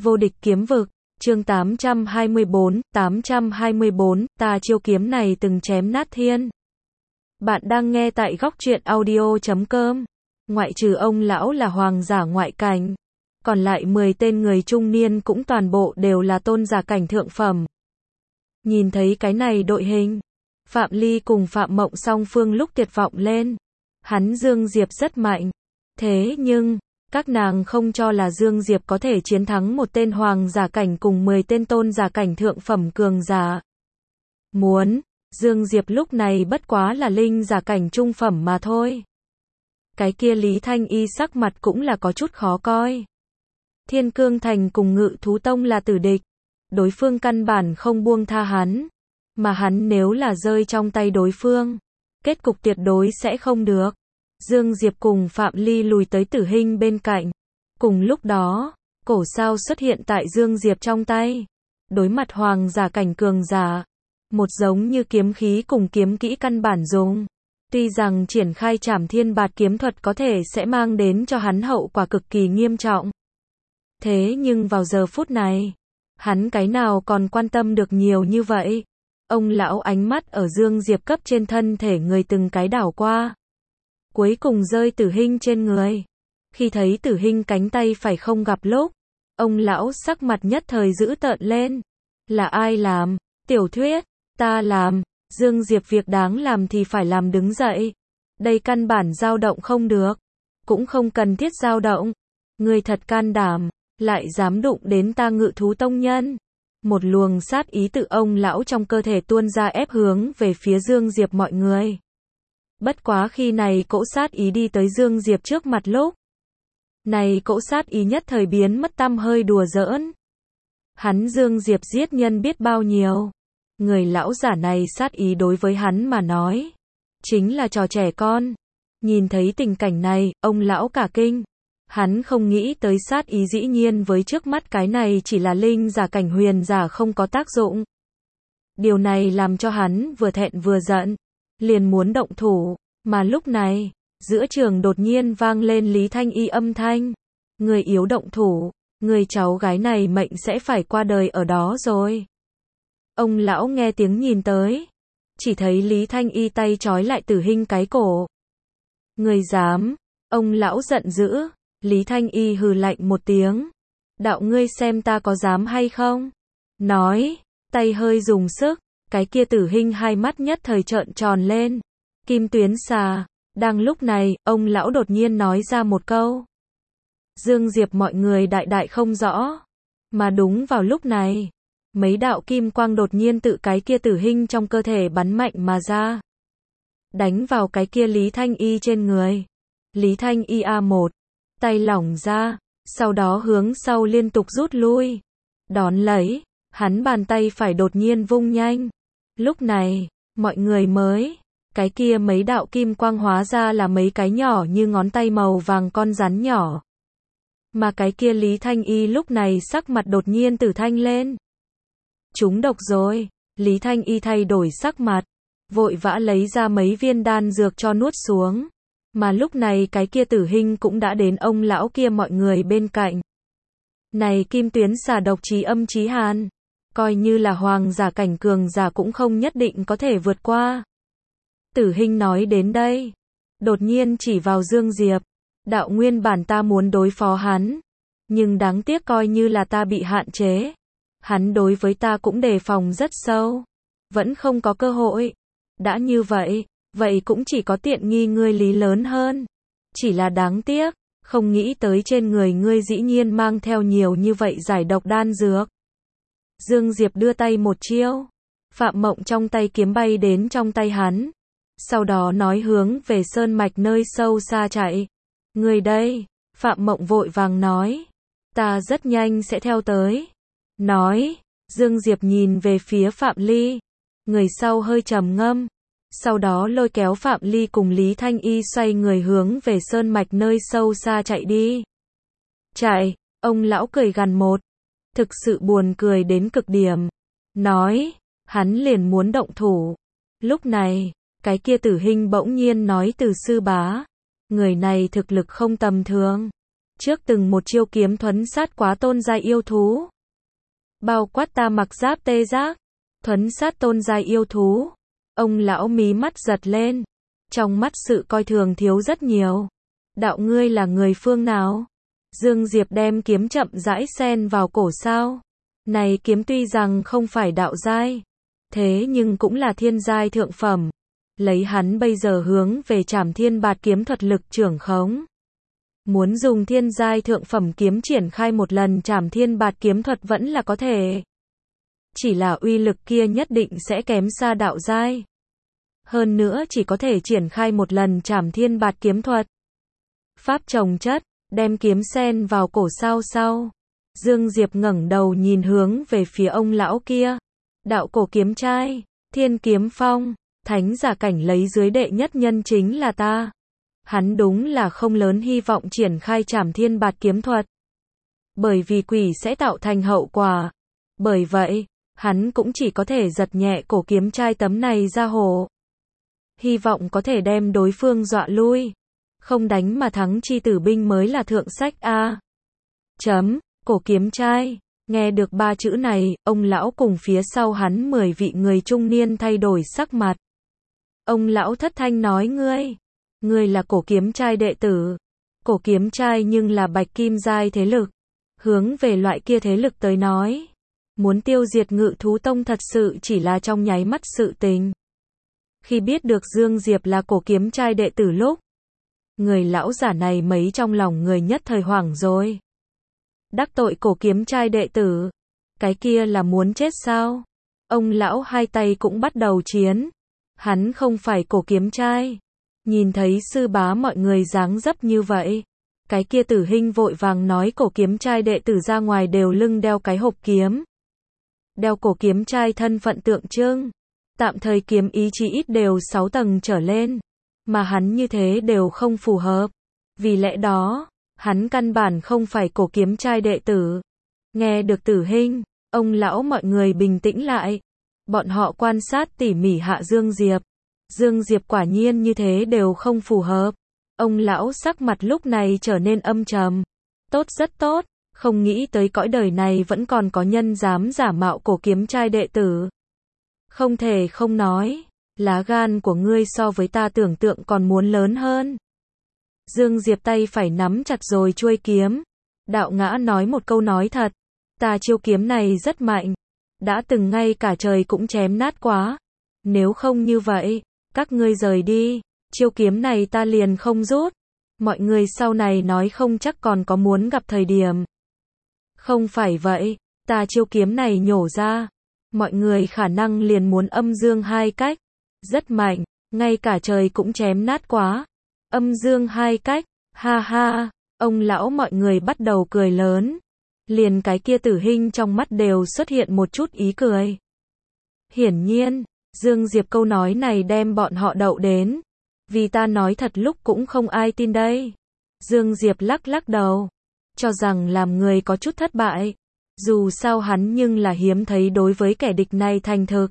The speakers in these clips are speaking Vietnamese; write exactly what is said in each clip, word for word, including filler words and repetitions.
Vô địch kiếm vực, chương tám trăm hai mươi bốn, tám trăm hai mươi bốn, ta chiêu kiếm này từng chém nát thiên. Bạn đang nghe tại góc truyện audio chấm com. Ngoại trừ ông lão là hoàng giả ngoại cảnh, còn lại mười tên người trung niên cũng toàn bộ đều là tôn giả cảnh thượng phẩm. Nhìn thấy cái này đội hình, Phạm Ly cùng Phạm Mộng song phương lúc tuyệt vọng lên. Hắn Dương Diệp rất mạnh. Thế nhưng, các nàng không cho là Dương Diệp có thể chiến thắng một tên hoàng giả cảnh cùng mười tên tôn giả cảnh thượng phẩm cường giả. Muốn, Dương Diệp lúc này bất quá là linh giả cảnh trung phẩm mà thôi. Cái kia Lý Thanh Y sắc mặt cũng là có chút khó coi. Thiên Cương Thành cùng Ngự Thú Tông là tử địch. Đối phương căn bản không buông tha hắn. Mà hắn nếu là rơi trong tay đối phương, kết cục tuyệt đối sẽ không được. Dương Diệp cùng Phạm Ly lùi tới Tử Hinh bên cạnh. Cùng lúc đó, cổ sao xuất hiện tại Dương Diệp trong tay. Đối mặt hoàng giả cảnh cường giả, một giống như kiếm khí cùng kiếm kỹ căn bản dùng. Tuy rằng triển khai Trảm Thiên Bạt kiếm thuật có thể sẽ mang đến cho hắn hậu quả cực kỳ nghiêm trọng. Thế nhưng vào giờ phút này, hắn cái nào còn quan tâm được nhiều như vậy. Ông lão ánh mắt ở Dương Diệp cấp trên thân thể người từng cái đảo qua. Cuối cùng rơi Tử Hinh trên người. Khi thấy Tử Hinh cánh tay phải không gặp lúc, ông lão sắc mặt nhất thời dữ tợn lên. Là ai làm? Tiểu thuyết, ta làm. Dương Diệp việc đáng làm thì phải làm đứng dậy. Đây căn bản dao động không được. Cũng không cần thiết dao động. Người thật can đảm, lại dám đụng đến ta Ngự Thú Tông nhân. Một luồng sát ý tự ông lão trong cơ thể tuôn ra ép hướng về phía Dương Diệp mọi người. Bất quá khi này cỗ sát ý đi tới Dương Diệp trước mặt lúc. Này cỗ sát ý nhất thời biến mất tăm hơi đùa giỡn. Hắn Dương Diệp giết nhân biết bao nhiêu. Người lão giả này sát ý đối với hắn mà nói. Chính là trò trẻ con. Nhìn thấy tình cảnh này, ông lão cả kinh. Hắn không nghĩ tới sát ý dĩ nhiên với trước mắt cái này chỉ là linh giả cảnh huyền giả không có tác dụng. Điều này làm cho hắn vừa thẹn vừa giận. Liền muốn động thủ, mà lúc này, giữa trường đột nhiên vang lên Lý Thanh Y âm thanh. Người yếu động thủ, người cháu gái này mệnh sẽ phải qua đời ở đó rồi. Ông lão nghe tiếng nhìn tới, chỉ thấy Lý Thanh Y tay trói lại Tử Hinh cái cổ. Người dám, ông lão giận dữ, Lý Thanh Y hừ lạnh một tiếng. Đạo ngươi xem ta có dám hay không? Nói, tay hơi dùng sức. Cái kia Tử Hinh hai mắt nhất thời trợn tròn lên. Kim tuyến xà. Đang lúc này, ông lão đột nhiên nói ra một câu. Dương Diệp mọi người đại đại không rõ. Mà đúng vào lúc này, mấy đạo kim quang đột nhiên tự cái kia Tử Hinh trong cơ thể bắn mạnh mà ra. Đánh vào cái kia Lý Thanh Y trên người. Lý Thanh Y a một. Tay lỏng ra. Sau đó hướng sau liên tục rút lui. Đón lấy. Hắn bàn tay phải đột nhiên vung nhanh. Lúc này, mọi người mới, cái kia mấy đạo kim quang hóa ra là mấy cái nhỏ như ngón tay màu vàng con rắn nhỏ. Mà cái kia Lý Thanh Y lúc này sắc mặt đột nhiên tử thanh lên. Trúng độc rồi, Lý Thanh Y thay đổi sắc mặt, vội vã lấy ra mấy viên đan dược cho nuốt xuống. Mà lúc này cái kia Tử Hinh cũng đã đến ông lão kia mọi người bên cạnh. Này kim tuyến xà độc chí âm chí hàn. Coi như là hoàng giả cảnh cường giả cũng không nhất định có thể vượt qua. Tử Hinh nói đến đây, đột nhiên chỉ vào Dương Diệp. Đạo nguyên bản ta muốn đối phó hắn, nhưng đáng tiếc coi như là ta bị hạn chế. Hắn đối với ta cũng đề phòng rất sâu, vẫn không có cơ hội. Đã như vậy, vậy cũng chỉ có tiện nghi ngươi Lý lớn hơn. Chỉ là đáng tiếc, không nghĩ tới trên người ngươi dĩ nhiên mang theo nhiều như vậy giải độc đan dược. Dương Diệp đưa tay một chiêu, Phạm Mộng trong tay kiếm bay đến trong tay hắn, sau đó nói hướng về sơn mạch nơi sâu xa chạy. Người đây, Phạm Mộng vội vàng nói, ta rất nhanh sẽ theo tới. Nói, Dương Diệp nhìn về phía Phạm Ly, người sau hơi trầm ngâm, sau đó lôi kéo Phạm Ly cùng Lý Thanh Y xoay người hướng về sơn mạch nơi sâu xa chạy đi. Chạy, ông lão cười gằn một. Thực sự buồn cười đến cực điểm. Nói, hắn liền muốn động thủ. Lúc này, cái kia Tử Hinh bỗng nhiên nói từ sư bá. Người này thực lực không tầm thường. trước từng một chiêu kiếm thuấn sát quá tôn giai yêu thú. Bao quát ta mặc giáp tê giác, thuấn sát tôn giai yêu thú. Ông lão mí mắt giật lên, trong mắt sự coi thường thiếu rất nhiều. Đạo ngươi là người phương nào? Dương Diệp đem kiếm chậm rãi xen vào cổ sao. Này kiếm tuy rằng không phải đạo giai, thế nhưng cũng là thiên giai thượng phẩm. Lấy hắn bây giờ hướng về Trảm Thiên Bạt kiếm thuật lực trưởng khống. Muốn dùng thiên giai thượng phẩm kiếm triển khai một lần Trảm Thiên Bạt kiếm thuật vẫn là có thể. Chỉ là uy lực kia nhất định sẽ kém xa đạo giai. Hơn nữa chỉ có thể triển khai một lần Trảm Thiên Bạt kiếm thuật. Pháp trồng chất, đem kiếm sen vào cổ sao sau. Dương Diệp ngẩng đầu nhìn hướng về phía ông lão kia. Đạo cổ kiếm trai, Thiên Kiếm Phong, thánh giả cảnh lấy dưới đệ nhất nhân chính là ta. Hắn đúng là không lớn hy vọng triển khai Trảm Thiên Bạt kiếm thuật. Bởi vì quỷ sẽ tạo thành hậu quả. Bởi vậy, hắn cũng chỉ có thể giật nhẹ cổ kiếm trai tấm này ra hộ. Hy vọng có thể đem đối phương dọa lui. Không đánh mà thắng chi tử binh mới là thượng sách a. Chấm, cổ kiếm trai. Nghe được ba chữ này, ông lão cùng phía sau hắn mười vị người trung niên thay đổi sắc mặt. Ông lão thất thanh nói ngươi. Ngươi là cổ kiếm trai đệ tử. Cổ kiếm trai nhưng là bạch kim giai thế lực. Hướng về loại kia thế lực tới nói. Muốn tiêu diệt Ngự Thú Tông thật sự chỉ là trong nháy mắt sự tình. Khi biết được Dương Diệp là cổ kiếm trai đệ tử lúc. Người lão giả này mấy trong lòng người nhất thời hoảng rồi. Đắc tội cổ kiếm trai đệ tử. Cái kia là muốn chết sao? Ông lão hai tay cũng bắt đầu chiến. Hắn không phải cổ kiếm trai. Nhìn thấy sư bá mọi người dáng dấp như vậy. Cái kia Tử Hinh vội vàng nói cổ kiếm trai đệ tử ra ngoài đều lưng đeo cái hộp kiếm. Đeo cổ kiếm trai thân phận tượng trưng. Tạm thời kiếm ý chí ít đều sáu tầng trở lên. Mà hắn như thế đều không phù hợp. Vì lẽ đó, hắn căn bản không phải cổ kiếm trai đệ tử. Nghe được Tử Hinh, ông lão mọi người bình tĩnh lại. Bọn họ quan sát tỉ mỉ hạ Dương Diệp. Dương Diệp quả nhiên như thế đều không phù hợp. Ông lão sắc mặt lúc này trở nên âm trầm. Tốt rất tốt, không nghĩ tới cõi đời này vẫn còn có nhân dám giả mạo cổ kiếm trai đệ tử. Không thể không nói, lá gan của ngươi so với ta tưởng tượng còn muốn lớn hơn. Dương Diệp tay phải nắm chặt rồi chuôi kiếm. Đạo Ngã nói một câu nói thật. Ta chiêu kiếm này rất mạnh. Đã từng ngay cả trời cũng chém nát quá. Nếu không như vậy, các ngươi rời đi. Chiêu kiếm này ta liền không rút. Mọi người sau này nói không chắc còn có muốn gặp thời điểm. Không phải vậy, ta chiêu kiếm này nhổ ra. Mọi người khả năng liền muốn âm dương hai cách. Rất mạnh, ngay cả trời cũng chém nát quá. Âm dương hai cách, ha ha, ông lão mọi người bắt đầu cười lớn. Liền cái kia Tử Hinh trong mắt đều xuất hiện một chút ý cười. Hiển nhiên, Dương Diệp câu nói này đem bọn họ đậu đến. Vì ta nói thật lúc cũng không ai tin đây. Dương Diệp lắc lắc đầu. Cho rằng làm người có chút thất bại. Dù sao hắn nhưng là hiếm thấy đối với kẻ địch này thành thực.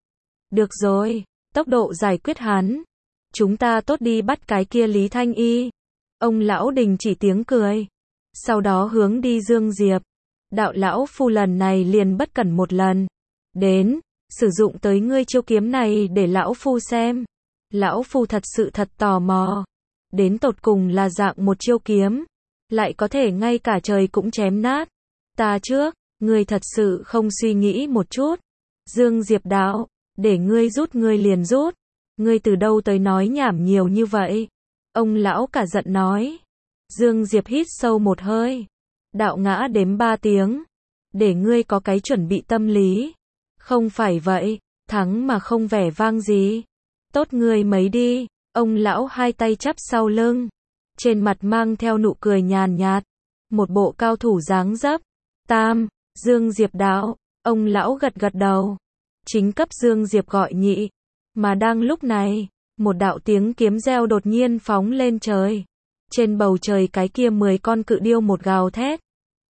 Được rồi, tốc độ giải quyết hắn. Chúng ta tốt đi bắt cái kia Lý Thanh Y. Ông lão đình chỉ tiếng cười. Sau đó hướng đi Dương Diệp. Đạo lão phu lần này liền bất cẩn một lần. Đến, sử dụng tới ngươi chiêu kiếm này để lão phu xem. Lão phu thật sự thật tò mò. Đến tột cùng là dạng một chiêu kiếm. Lại có thể ngay cả trời cũng chém nát. Ta trước, ngươi thật sự không suy nghĩ một chút. Dương Diệp đạo, để ngươi rút ngươi liền rút. Ngươi từ đâu tới nói nhảm nhiều như vậy? Ông lão cả giận nói. Dương Diệp hít sâu một hơi. Đạo Ngã đếm ba tiếng. Để ngươi có cái chuẩn bị tâm lý. Không phải vậy, thắng mà không vẻ vang gì. Tốt ngươi mấy đi. Ông lão hai tay chắp sau lưng. Trên mặt mang theo nụ cười nhàn nhạt. Một bộ cao thủ dáng dấp. Tam, Dương Diệp đạo. Ông lão gật gật đầu. Chính cấp Dương Diệp gọi nhị. Mà đang lúc này, một đạo tiếng kiếm reo đột nhiên phóng lên trời. Trên bầu trời cái kia mười con cự điêu một gào thét.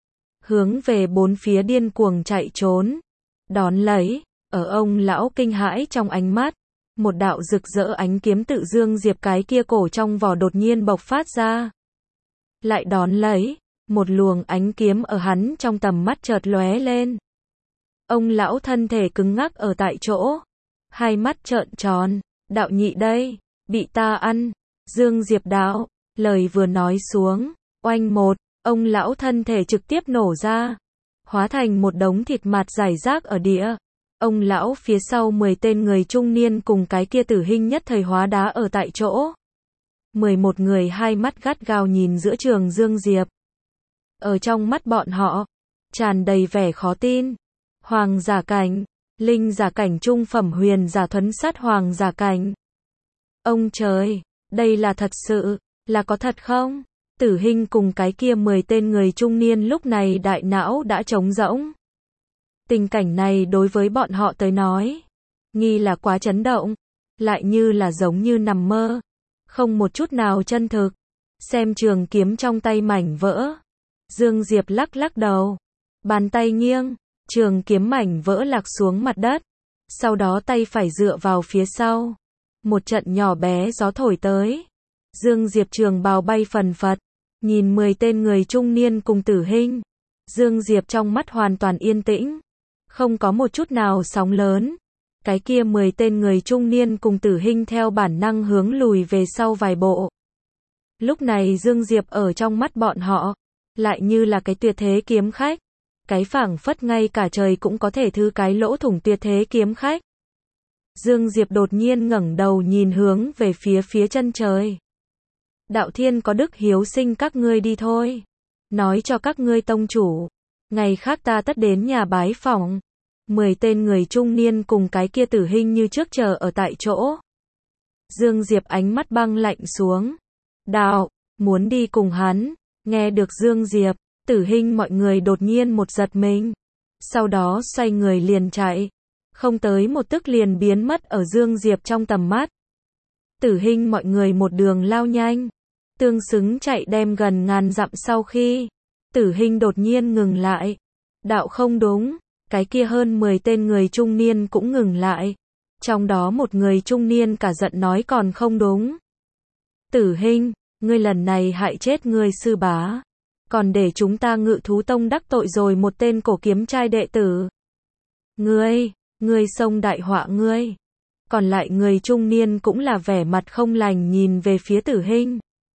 Hướng về bốn phía điên cuồng chạy trốn. Đón lấy, ở ông lão kinh hãi trong ánh mắt. Một đạo rực rỡ ánh kiếm tự Dương Diệp cái kia cổ trong vỏ đột nhiên bộc phát ra. Lại đón lấy, một luồng ánh kiếm ở hắn trong tầm mắt chợt lóe lên. Ông lão thân thể cứng ngắc ở tại chỗ, hai mắt trợn tròn, đạo nhị đây, bị ta ăn. Dương Diệp đạo, lời vừa nói xuống, oanh một, ông lão thân thể trực tiếp nổ ra, hóa thành một đống thịt mạt rải rác ở địa. Ông lão phía sau mười tên người trung niên cùng cái kia tử hình nhất thời hóa đá ở tại chỗ. mười một người hai mắt gắt gao nhìn giữa trường Dương Diệp. Ở trong mắt bọn họ, tràn đầy vẻ khó tin. Hoàng giả cảnh, linh giả cảnh trung phẩm huyền giả thuấn sát hoàng giả cảnh. Ông trời, đây là thật sự, là có thật không? Tử hình cùng cái kia mười tên người trung niên lúc này đại não đã trống rỗng. Tình cảnh này đối với bọn họ tới nói, nghi là quá chấn động, lại như là giống như nằm mơ, không một chút nào chân thực. Xem trường kiếm trong tay mảnh vỡ, Dương Diệp lắc lắc đầu, bàn tay nghiêng, trường kiếm mảnh vỡ lạc xuống mặt đất, sau đó tay phải dựa vào phía sau. Một trận nhỏ bé gió thổi tới, Dương Diệp trường bào bay phần phật, nhìn mười tên người trung niên cùng tử hình. Dương Diệp trong mắt hoàn toàn yên tĩnh, không có một chút nào sóng lớn. Cái kia mười tên người trung niên cùng tử hình theo bản năng hướng lùi về sau vài bộ. Lúc này Dương Diệp ở trong mắt bọn họ, lại như là cái tuyệt thế kiếm khách. Cái phảng phất ngay cả trời cũng có thể thư cái lỗ thủng tuyệt thế kiếm khách. Dương Diệp đột nhiên ngẩng đầu nhìn hướng về phía phía chân trời. Đạo thiên có đức hiếu sinh các ngươi đi thôi. Nói cho các ngươi tông chủ, ngày khác ta tất đến nhà bái phỏng. Mười tên người trung niên cùng cái kia tử hình như trước chờ ở tại chỗ. Dương Diệp ánh mắt băng lạnh xuống. Đạo, muốn đi cùng hắn. Nghe được Dương Diệp, tử hình mọi người đột nhiên một giật mình. Sau đó xoay người liền chạy. Không tới một tức liền biến mất ở Dương Diệp trong tầm mắt. Tử hình mọi người một đường lao nhanh. Tương xứng chạy đem gần ngàn dặm sau khi. Tử hình đột nhiên ngừng lại. Đạo không đúng. Cái kia hơn mười tên người trung niên cũng ngừng lại. Trong đó một người trung niên cả giận nói còn không đúng. Tử hình, ngươi lần này hại chết ngươi sư bá. Còn để chúng ta Ngự Thú Tông đắc tội rồi một tên cổ kiếm trai đệ tử. Ngươi, ngươi xông đại họa ngươi. Còn lại người trung niên cũng là vẻ mặt không lành nhìn về phía tử hình.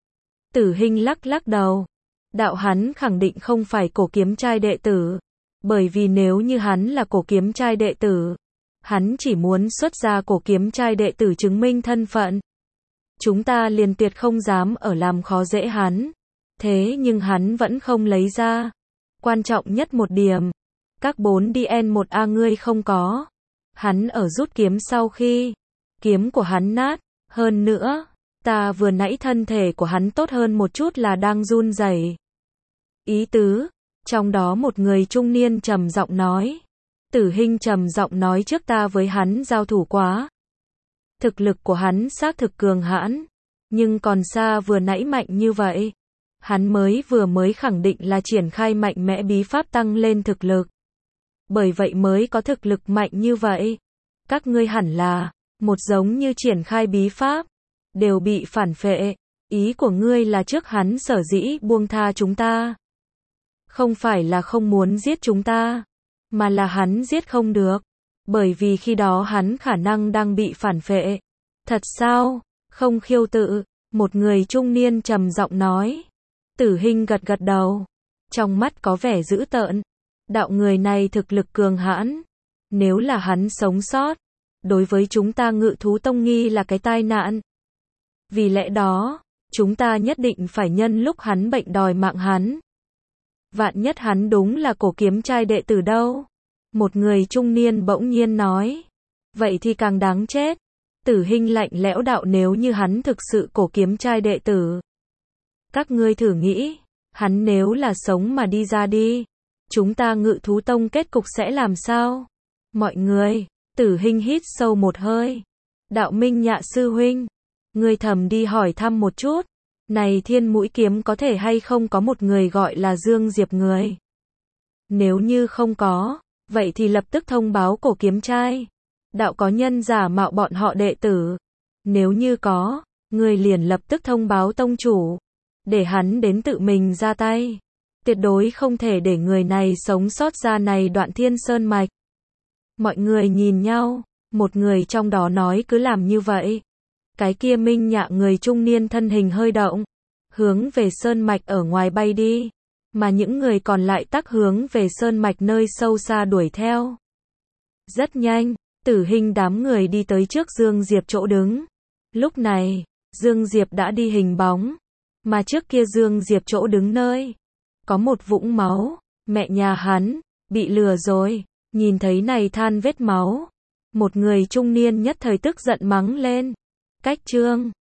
Tử hình lắc lắc đầu. Đạo hắn khẳng định không phải cổ kiếm trai đệ tử. Bởi vì nếu như hắn là cổ kiếm trai đệ tử, hắn chỉ muốn xuất ra cổ kiếm trai đệ tử chứng minh thân phận. Chúng ta liền tuyệt không dám ở làm khó dễ hắn. Thế nhưng hắn vẫn không lấy ra. Quan trọng nhất một điểm, các bốn đi en một a ngươi không có. Hắn ở rút kiếm sau khi, kiếm của hắn nát, hơn nữa, ta vừa nãy thân thể của hắn tốt hơn một chút là đang run rẩy. Ý tứ, trong đó một người trung niên trầm giọng nói. Tử hình trầm giọng nói trước ta với hắn giao thủ quá. Thực lực của hắn xác thực cường hãn, nhưng còn xa vừa nãy mạnh như vậy. Hắn mới vừa mới khẳng định là triển khai mạnh mẽ bí pháp tăng lên thực lực. Bởi vậy mới có thực lực mạnh như vậy. Các ngươi hẳn là, một giống như triển khai bí pháp, đều bị phản phệ. Ý của ngươi là trước hắn sở dĩ buông tha chúng ta. Không phải là không muốn giết chúng ta, mà là hắn giết không được. Bởi vì khi đó hắn khả năng đang bị phản phệ. Thật sao? Không khiêu tự, một người trung niên trầm giọng nói. Tử hình gật gật đầu, trong mắt có vẻ dữ tợn. Đạo người này thực lực cường hãn, nếu là hắn sống sót, đối với chúng ta Ngự Thú Tông nghi là cái tai nạn. Vì lẽ đó, chúng ta nhất định phải nhân lúc hắn bệnh đòi mạng hắn. Vạn nhất hắn đúng là cổ kiếm trai đệ tử đâu? Một người trung niên bỗng nhiên nói. Vậy thì càng đáng chết. Tử hình lạnh lẽo đạo nếu như hắn thực sự cổ kiếm trai đệ tử. Các ngươi thử nghĩ, hắn nếu là sống mà đi ra đi, chúng ta Ngự Thú Tông kết cục sẽ làm sao? Mọi người, tử hình hít sâu một hơi. Đạo Minh Nhạ sư huynh, ngươi thầm đi hỏi thăm một chút. Này thiên mũi kiếm có thể hay không có một người gọi là Dương Diệp người? Nếu như không có, vậy thì lập tức thông báo cổ kiếm trai. Đạo có nhân giả mạo bọn họ đệ tử. Nếu như có, ngươi liền lập tức thông báo tông chủ. Để hắn đến tự mình ra tay. Tuyệt đối không thể để người này sống sót ra này đoạn thiên sơn mạch. Mọi người nhìn nhau, một người trong đó nói cứ làm như vậy. Cái kia Minh Nhạ người trung niên thân hình hơi động, hướng về sơn mạch ở ngoài bay đi, mà những người còn lại tắc hướng về sơn mạch nơi sâu xa đuổi theo. Rất nhanh, Tử Hình đám người đi tới trước Dương Diệp chỗ đứng. Lúc này, Dương Diệp đã đi hình bóng, mà trước kia Dương Diệp chỗ đứng nơi có một vũng máu, mẹ nhà hắn bị lừa rồi. Nhìn thấy này than vết máu, một người trung niên nhất thời tức giận mắng lên. Cách Trương